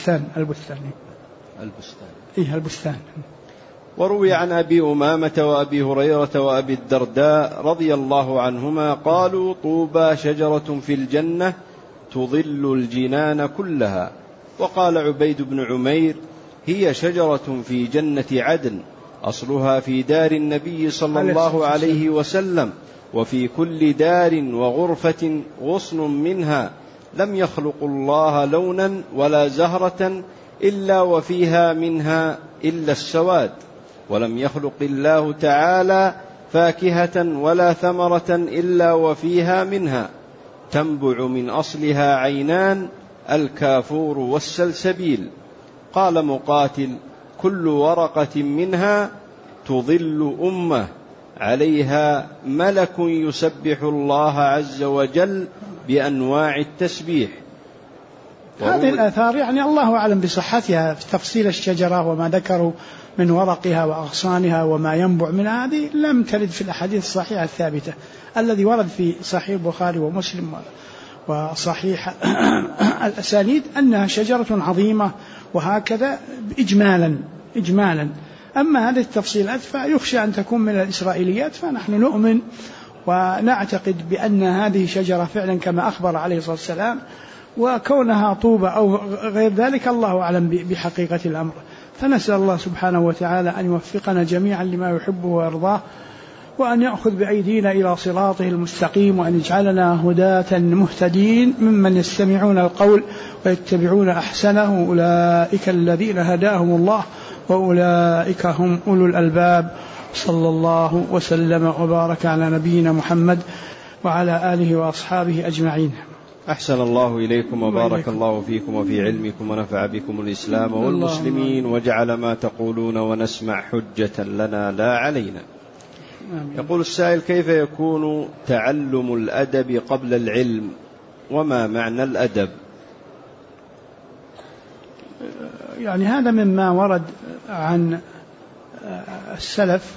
إيه البستان. وروي عن أبي أمامة وأبي هريرة وأبي الدرداء رضي الله عنهما قالوا طوبى شجرة في الجنة تظل الجنان كلها. وقال عبيد بن عمير هي شجرة في جنة عدن أصلها في دار النبي صلى الله عليه وسلم وفي كل دار وغرفة غصن منها لم يخلق الله لونا ولا زهرة إلا وفيها منها إلا السواد ولم يخلق الله تعالى فاكهة ولا ثمرة إلا وفيها منها تنبع من أصلها عينان الكافور والسلسبيل. قال مقاتل كل ورقة منها تظل أمة عليها ملك يسبح الله عز وجل بأنواع التسبيح. هذه الآثار يعني الله أعلم بصحتها في تفصيل الشجرة وما ذكروا من ورقها وأغصانها وما ينبع من هذه لم ترد في الأحاديث الصحيحة الثابتة. الذي ورد في صحيح البخاري ومسلم وصحيح الأسانيد أنها شجرة عظيمة وهكذا إجمالا. أما هذه التفصيلات فيخشى أن تكون من الإسرائيليات فنحن نؤمن ونعتقد بأن هذه شجرة فعلا كما أخبر عليه الصلاة والسلام، وكونها طوبة أو غير ذلك الله أعلم بحقيقة الأمر. فنسأل الله سبحانه وتعالى أن يوفقنا جميعا لما يحبه ويرضاه، وأن يأخذ بأيدينا إلى صراطه المستقيم، وأن يجعلنا هداة مهتدين ممن يستمعون القول ويتبعون أحسنه، أولئك الذين هداهم الله وأولئك هم أولو الألباب. صلى الله وسلم وبارك على نبينا محمد وعلى آله وأصحابه أجمعين. أحسن الله إليكم وبارك الله فيكم وفي علمكم ونفع بكم الإسلام والمسلمين، وجعل ما تقولون ونسمع حجة لنا لا علينا. يقول السائل: كيف يكون تعلم الأدب قبل العلم، وما معنى الأدب؟ يعني هذا مما ورد عن السلف،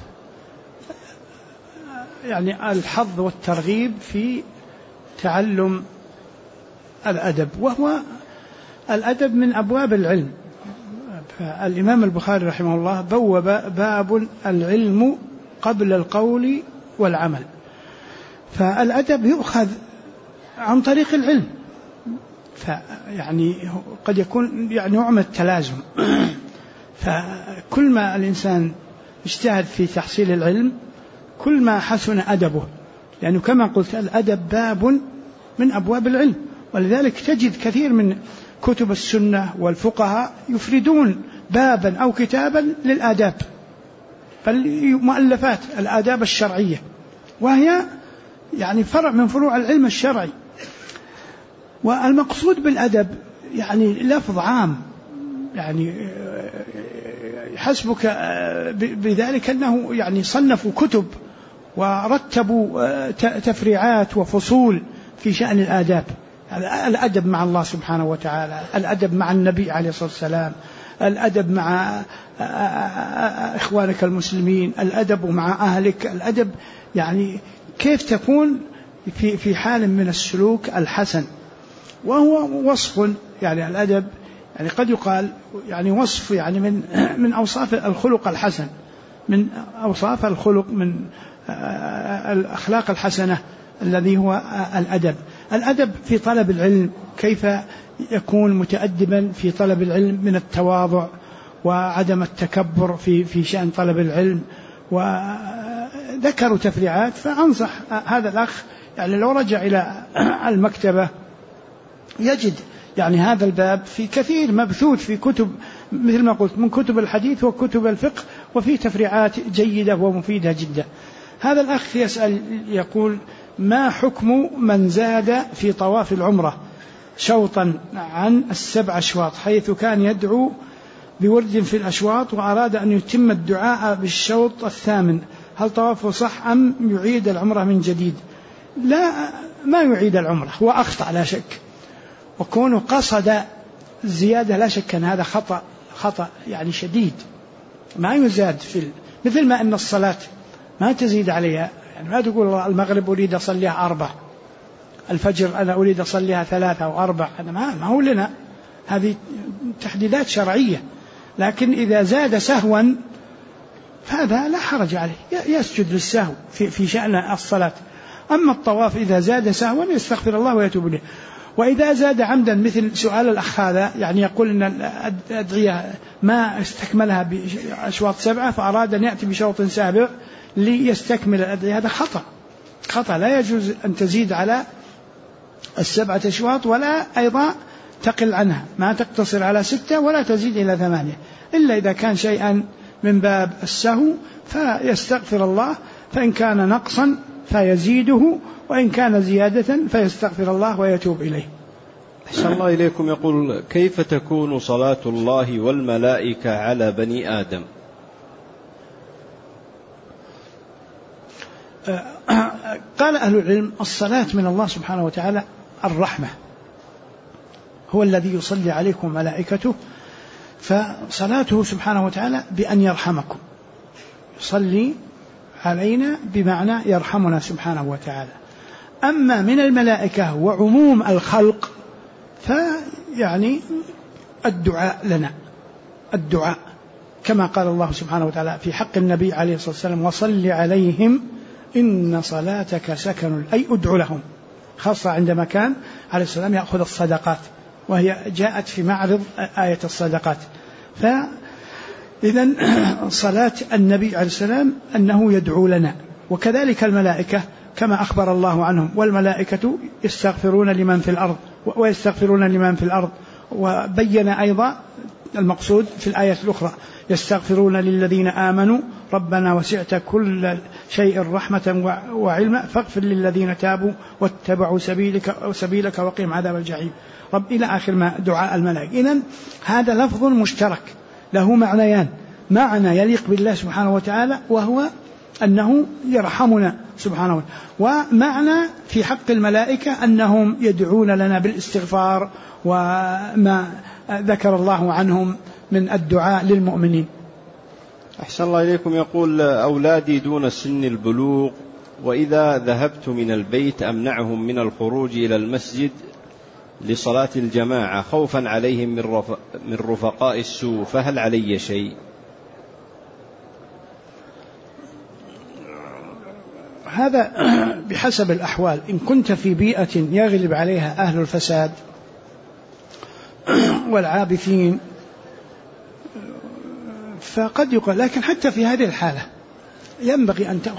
يعني الحظ والترغيب في تعلم الأدب، وهو الأدب من أبواب العلم. فالإمام البخاري رحمه الله بوب باب العلم قبل القول والعمل، فالأدب يؤخذ عن طريق العلم، فيعني قد يكون يعني نوع من التلازم. فكل ما الإنسان اجتهد في تحصيل العلم كل ما حسن أدبه، لأنه كما قلت الأدب باب من أبواب العلم، ولذلك تجد كثير من كتب السنة والفقهاء يفردون بابا أو كتابا للآداب، مؤلفات الآداب الشرعية، وهي يعني فرع من فروع العلم الشرعي. والمقصود بالأدب يعني لفظ عام، يعني حسبك بذلك أنه يعني صنفوا كتب ورتبوا تفريعات وفصول في شأن الآداب. الأدب مع الله سبحانه وتعالى، الأدب مع النبي عليه الصلاة والسلام، الأدب مع إخوانك المسلمين، الأدب مع أهلك، الأدب يعني كيف تكون في حال من السلوك الحسن، وهو وصف يعني الأدب يعني قد يقال يعني وصف يعني من أوصاف الخلق الحسن، من أوصاف الخلق من الأخلاق الحسنة الذي هو الأدب. الأدب في طلب العلم، كيف يكون متأدبا في طلب العلم من التواضع وعدم التكبر في شأن طلب العلم، وذكروا تفريعات. فأنصح هذا الأخ يعني لو رجع إلى المكتبة يجد يعني هذا الباب في كثير مبثوث في كتب مثل ما قلت من كتب الحديث وكتب الفقه، وفي تفريعات جيدة ومفيدة جدا. هذا الأخ يسأل يقول: ما حكم من زاد في طواف العمرة شوطا عن 7 أشواط، حيث كان يدعو بورد في الأشواط وأراد أن يتم الدعاء بالشوط 8، هل طوافه صح أم يعيد العمرة من جديد؟ لا، ما يعيد العمرة، هو أخطأ لا شك، وكونه قصد الزيادة لا شك أن هذا خطأ يعني شديد، ما يزاد مثل ما أن الصلاة ما تزيد عليها، يعني ما تقول المغرب أريد أصليها 4، الفجر أنا أريد أصليها 3 أو 4، هذا ما هو لنا، هذه تحديدات شرعية. لكن إذا زاد سهوا فهذا لا حرج عليه، يسجد للسهو في شأن الصلاة. أما الطواف إذا زاد سهوا يستغفر الله ويتوب إليه. وإذا زاد عمدا مثل سؤال الأخ هذا، يعني يقول أن الأدعية ما استكملها بأشواط 7 فأراد أن يأتي بشوط 7 ليستكمل الأدعية، هذا خطأ، لا يجوز أن تزيد على 7 أشواط، ولا أيضا تقل عنها، ما تقتصر على 6 ولا تزيد إلى 8، إلا إذا كان شيئا من باب السهو فيستغفر الله، فإن كان نقصا فيزيده، وإن كان زيادة فيستغفر الله ويتوب إليه. أحسن الله إليكم. يقول: كيف تكون صلاة الله والملائكة على بني آدم؟ قال أهل العلم: الصلاة من الله سبحانه وتعالى الرحمة، هو الذي يصلي عليكم ملائكته، فصلاته سبحانه وتعالى بأن يرحمكم، يصلي علينا بمعنى يرحمنا سبحانه وتعالى. أما من الملائكة وعموم الخلق فيعني الدعاء لنا، الدعاء كما قال الله سبحانه وتعالى في حق النبي عليه الصلاة والسلام: وصل عليهم إن صلاتك سكن، أي ادع لهم، خاصة عندما كان عليه السلام يأخذ الصدقات، وهي جاءت في معرض آية الصدقات. فإذن صلاة النبي عليه السلام أنه يدعو لنا، وكذلك الملائكة كما أخبر الله عنهم، والملائكة يستغفرون لمن في الأرض ويستغفرون لمن في الأرض. وبين أيضا المقصود في الآية الأخرى يستغفرون للذين آمنوا ربنا وسعت كل شيء رحمة وعلما فاغفر للذين تابوا واتبعوا سبيلك وقهم عذاب الجحيم رب إلى آخر ما دعاء الملائكة. إذن هذا لفظ مشترك له معنيان، معنى يليق بالله سبحانه وتعالى وهو أنه يرحمنا سبحانه وتعالى، ومعنى في حق الملائكة أنهم يدعون لنا بالاستغفار وما ذكر الله عنهم من الدعاء للمؤمنين. أحسن الله إليكم. يقول أولادي دون سن البلوغ، وإذا ذهبت من البيت أمنعهم من الخروج إلى المسجد لصلاة الجماعة خوفا عليهم من رفقاء السوء، فهل علي شيء؟ هذا بحسب الأحوال. إن كنت في بيئة يغلب عليها أهل الفساد والعابثين فقد يقال، لكن حتى في هذه الحالة ينبغي أن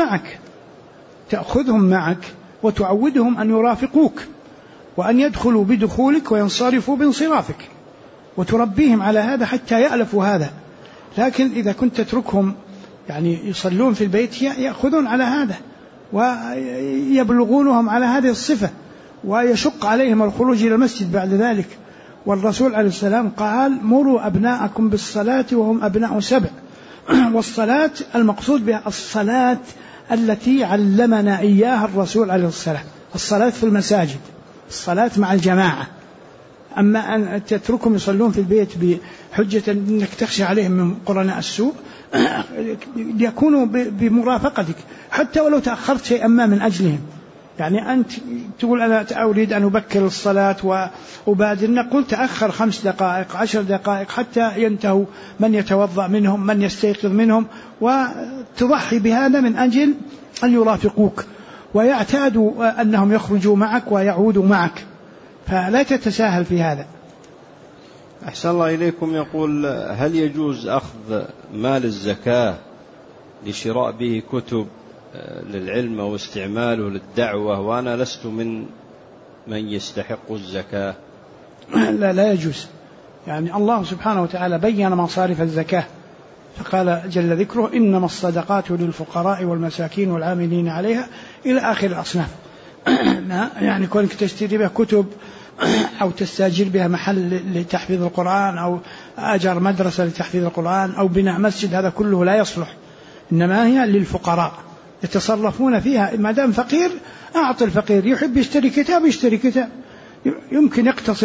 تأخذهم معك وتعودهم أن يرافقوك، وأن يدخلوا بدخولك وينصرفوا بانصرافك، وتربيهم على هذا حتى يألفوا هذا. لكن إذا كنت تتركهم يعني يصلون في البيت يأخذون على هذا ويبلغونهم على هذه الصفة، ويشق عليهم الخروج إلى المسجد بعد ذلك. والرسول عليه السلام قال مروا أبناءكم بالصلاة وهم أبناء 7. والصلاة المقصود بها الصلاة التي علمنا إياها الرسول عليه السلام، الصلاة في المساجد، الصلاة مع الجماعة. أما أن تتركهم يصلون في البيت بحجة أنك تخشى عليهم من قرناء السوء يكونوا بمرافقتك حتى ولو تأخرت شيئا ما من أجلهم. يعني أنت تقول أنا أريد أن أبكر الصلاة وأبادر، نقول تأخر 5 دقائق 10 دقائق حتى ينتهوا، من يتوضأ منهم من يستيقظ منهم، وتضحي بهذا من أجل أن يرافقوك ويعتادوا أنهم يخرجوا معك ويعودوا معك، فلا تتساهل في هذا. أحسن الله إليكم. يقول هل يجوز أخذ مال الزكاة لشراء به كتب للعلم واستعماله للدعوة وأنا لست من يستحق الزكاة؟ لا يجوز. يعني الله سبحانه وتعالى بين مصارف الزكاة فقال جل ذكره إنما الصدقات للفقراء والمساكين والعاملين عليها إلى آخر الأصناف. يعني كونك تشتري بها كتب أو تستأجر بها محل لتحفيظ القرآن أو أجر مدرسة لتحفيظ القرآن أو بناء مسجد، هذا كله لا يصلح، إنما هي للفقراء يتصرفون فيها. ما دام فقير أعطي الفقير، يحب يشتري كتاب يشتري كتاب، يمكن يقتصر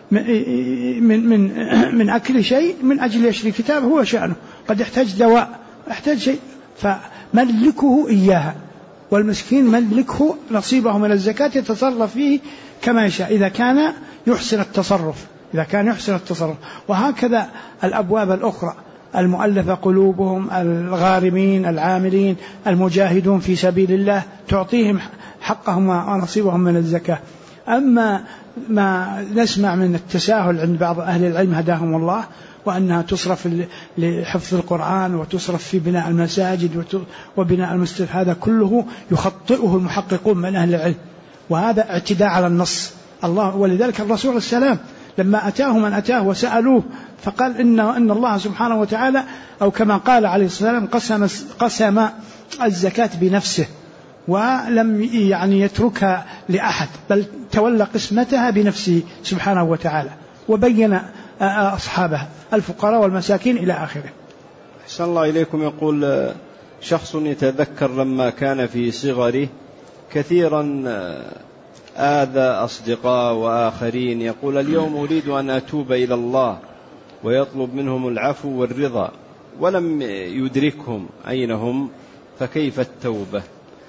من أكل شيء من أجل يشتري كتاب، هو شأنه، قد يحتاج دواء يحتاج شيء فملكه إياها، والمسكين ملكه نصيبه من الزكاة يتصرف فيه كما يشاء إذا كان يحسن التصرف. وهكذا الأبواب الأخرى المؤلفة قلوبهم، الغارمين، العاملين، المجاهدون في سبيل الله، تعطيهم حقهم ونصيبهم من الزكاة. أما ما نسمع من التساهل عند بعض أهل العلم هداهم الله، وأنها تصرف لحفظ القرآن وتصرف في بناء المساجد وبناء المسجد، هذا كله يخطئه المحققون من أهل العلم، وهذا اعتداء على النص. الله ولذلك الرسول السلام لما أتاه من أتاه وسألوه فقال إن الله سبحانه وتعالى أو كما قال عليه السلام قسم الزكاة بنفسه ولم يعني يتركها لأحد، بل تولى قسمتها بنفسه سبحانه وتعالى، وبين أصحابها الفقراء والمساكين إلى آخره. أحسن الله إليكم. يقول شخص يتذكر لما كان في صغره كثيرا آذى أصدقاء وآخرين، يقول اليوم أريد أن أتوب إلى الله ويطلب منهم العفو والرضا ولم يدركهم أين هم، فكيف التوبة؟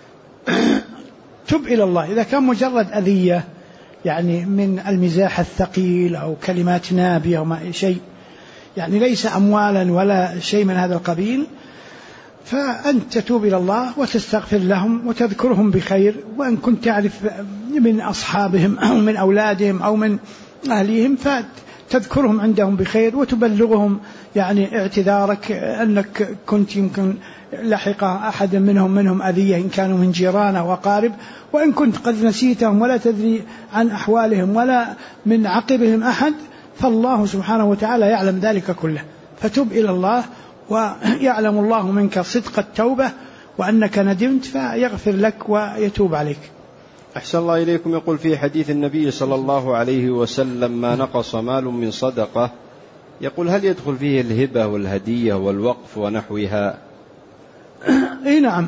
تب إلى الله. إذا كان مجرد أذية يعني من المزاح الثقيل أو كلمات نابية أو شيء، يعني ليس أموالا ولا شيء من هذا القبيل، فأنت تتوب إلى الله وتستغفر لهم وتذكرهم بخير، وإن كنت تعرف من أصحابهم أو من أولادهم أو من أهليهم فتذكرهم عندهم بخير وتبلغهم يعني اعتذارك أنك كنت يمكن لحق أحد منهم أذية إن كانوا من جيران أو أقارب، وإن كنت قد نسيتهم ولا تدري عن أحوالهم ولا من عقبهم أحد، فالله سبحانه وتعالى يعلم ذلك كله، فتب إلى الله ويعلم الله منك صدق التوبة وأنك ندمت فيغفر لك ويتوب عليك. أحسن الله إليكم. يقول في حديث النبي صلى الله عليه وسلم: ما نقص مال من صدقة. يقول: هل يدخل فيه الهبة والهدية والوقف ونحوها؟ إيه نعم،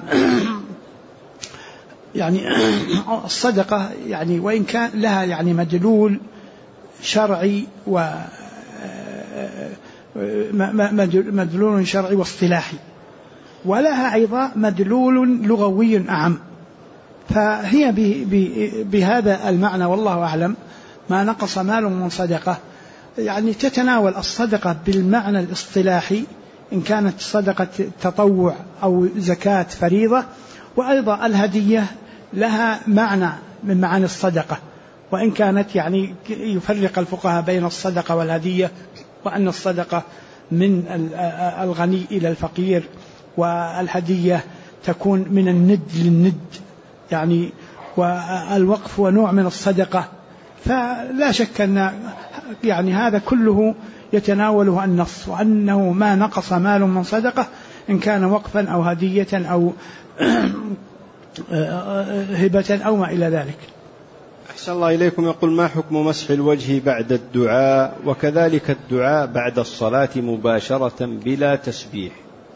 يعني الصدقة يعني وإن كان لها يعني مدلول شرعي مدلول شرعي واصطلاحي، ولها أيضا مدلول لغوي أعم، فهي بهذا المعنى والله أعلم. ما نقص مال من صدقة يعني تتناول الصدقة بالمعنى الاصطلاحي إن كانت صدقة تطوع أو زكاة فريضة، وأيضا الهدية لها معنى من معاني الصدقة، وإن كانت يعني يفرق الفقهاء بين الصدقة والهدية، وأن الصدقة من الغني إلى الفقير، والهدية تكون من الند للند يعني، والوقف هو نوع من الصدقة. فلا شك أن يعني هذا كله يتناوله النص، وأنه ما نقص مال من صدقة إن كان وقفا أو هدية أو هبة أو ما إلى ذلك. أحسن الله إليكم. يقول: ما حكم مسح الوجه بعد الدعاء وكذلك الدعاء بعد الصلاة مباشرة بلا تسبيح؟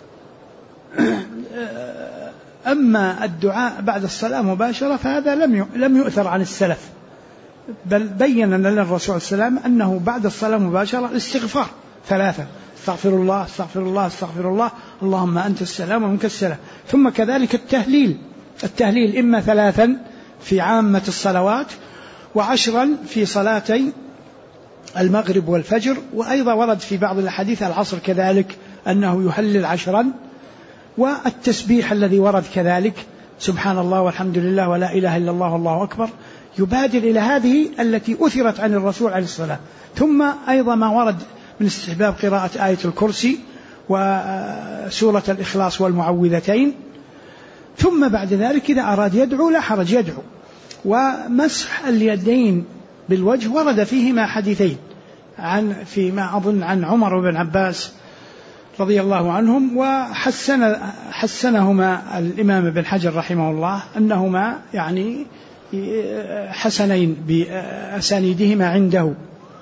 أما الدعاء بعد الصلاة مباشرة فهذا لم يؤثر عن السلف، بل بين لنا الرسول صلى الله عليه وسلم أنه بعد الصلاة مباشرة الاستغفار 3: استغفر الله استغفر الله استغفر الله، اللهم أنت السلام ومنك السلام. ثم كذلك التهليل إما 3 في عامة الصلوات، و10 في صلاتي المغرب والفجر، وأيضا ورد في بعض الأحاديث العصر كذلك أنه يهلل 10، والتسبيح الذي ورد كذلك سبحان الله والحمد لله ولا إله إلا الله والله أكبر، يبادر إلى هذه التي أثرت عن الرسول عليه الصلاة. ثم أيضا ما ورد من استحباب قراءة آية الكرسي وسورة الإخلاص والمعوذتين. ثم بعد ذلك إذا أراد يدعو لا حرج يدعو. ومسح اليدين بالوجه ورد فيهما حديثين فيما أظن عن عمر بن عباس رضي الله عنهم، وحسنهما الإمام ابن حجر رحمه الله أنهما يعني حسنين بأسانيدهما عنده،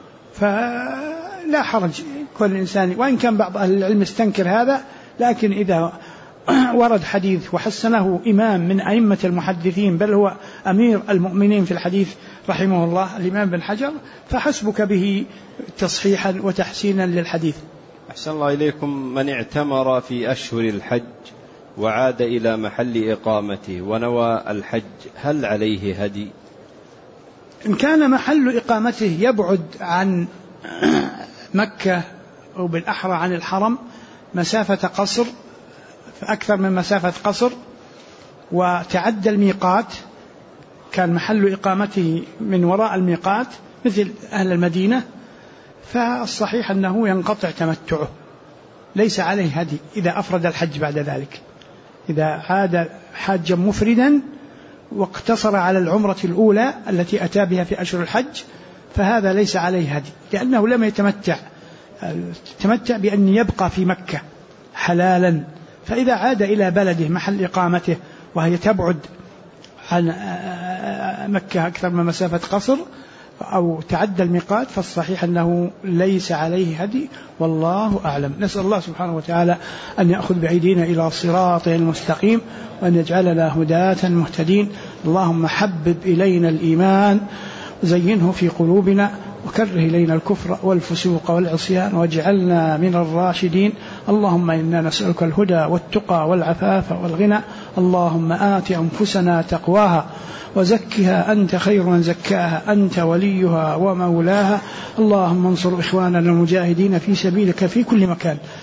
فلا حرج كل إنسان، وإن كان بعض أهل العلم استنكر هذا، لكن إذا ورد حديث وحسنه إمام من أئمة المحدثين بل هو أمير المؤمنين في الحديث رحمه الله الإمام بن حجر، فحسبك به تصحيحا وتحسينا للحديث. أحسن الله إليكم. من اعتمر في أشهر الحج وعاد إلى محل إقامته ونوى الحج هل عليه هدي؟ إن كان محل إقامته يبعد عن مكة أو بالأحرى عن الحرم مسافة قصر، فأكثر من مسافة قصر، وتعدى الميقات، كان محل إقامته من وراء الميقات مثل أهل المدينة، فالصحيح أنه ينقطع تمتعه، ليس عليه هدي إذا أفرد الحج بعد ذلك. إذا عاد حاجا مفردا واقتصر على العمرة الأولى التي أتى بها في أشهر الحج فهذا ليس عليه هدي، لأنه لم يتمتع بأن يبقى في مكة حلالا. فإذا عاد إلى بلده محل إقامته وهي تبعد عن مكة أكثر من مسافة قصر أو تعدى الميقات فالصحيح أنه ليس عليه هدي، والله أعلم. نسأل الله سبحانه وتعالى أن يأخذ بأيدينا إلى صراط المستقيم وأن يجعلنا هداة مهتدين. اللهم حبب إلينا الإيمان وزينه في قلوبنا وكره إلينا الكفر والفسوق والعصيان واجعلنا من الراشدين. اللهم إنا نسألك الهدى والتقى والعفاف والغنى. اللهم آت أنفسنا تقواها وزكها أنت خير من زكاها أنت وليها ومولاها. اللهم انصر إخواننا المجاهدين في سبيلك في كل مكان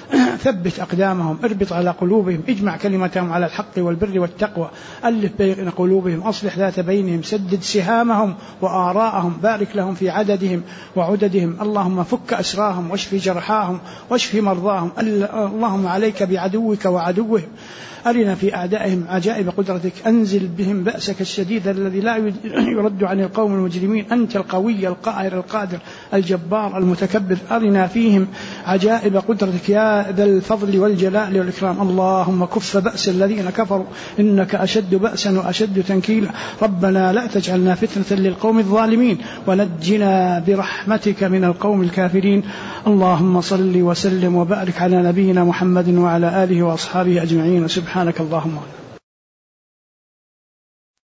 ثبت أقدامهم، اربط على قلوبهم، اجمع كلمتهم على الحق والبر والتقوى، ألف بين قلوبهم، أصلح ذات بينهم، سدد سهامهم وآراءهم، بارك لهم في عددهم وعددهم. اللهم فك أسراهم واشف جرحاهم واشف مرضاهم. اللهم عليك بعدوك وعدوهم، أرنا في أعدائهم عجائب قدرتك، أنزل بهم بأسك الشديد الذي لا يرد عن القوم المجرمين. أنت القوي القاهر القادر الجبار المتكبر، أرنا فيهم عجائب قدرتك يا ذا الفضل والجلال والإكرام. اللهم كف بأس الذين كفروا إنك أشد بأسا وأشد تنكيلا. ربنا لا تجعلنا فتنة للقوم الظالمين ونجنا برحمتك من القوم الكافرين. اللهم صل وسلم وبارك على نبينا محمد وعلى آله وأصحابه أجمعين. سبحانك اللهم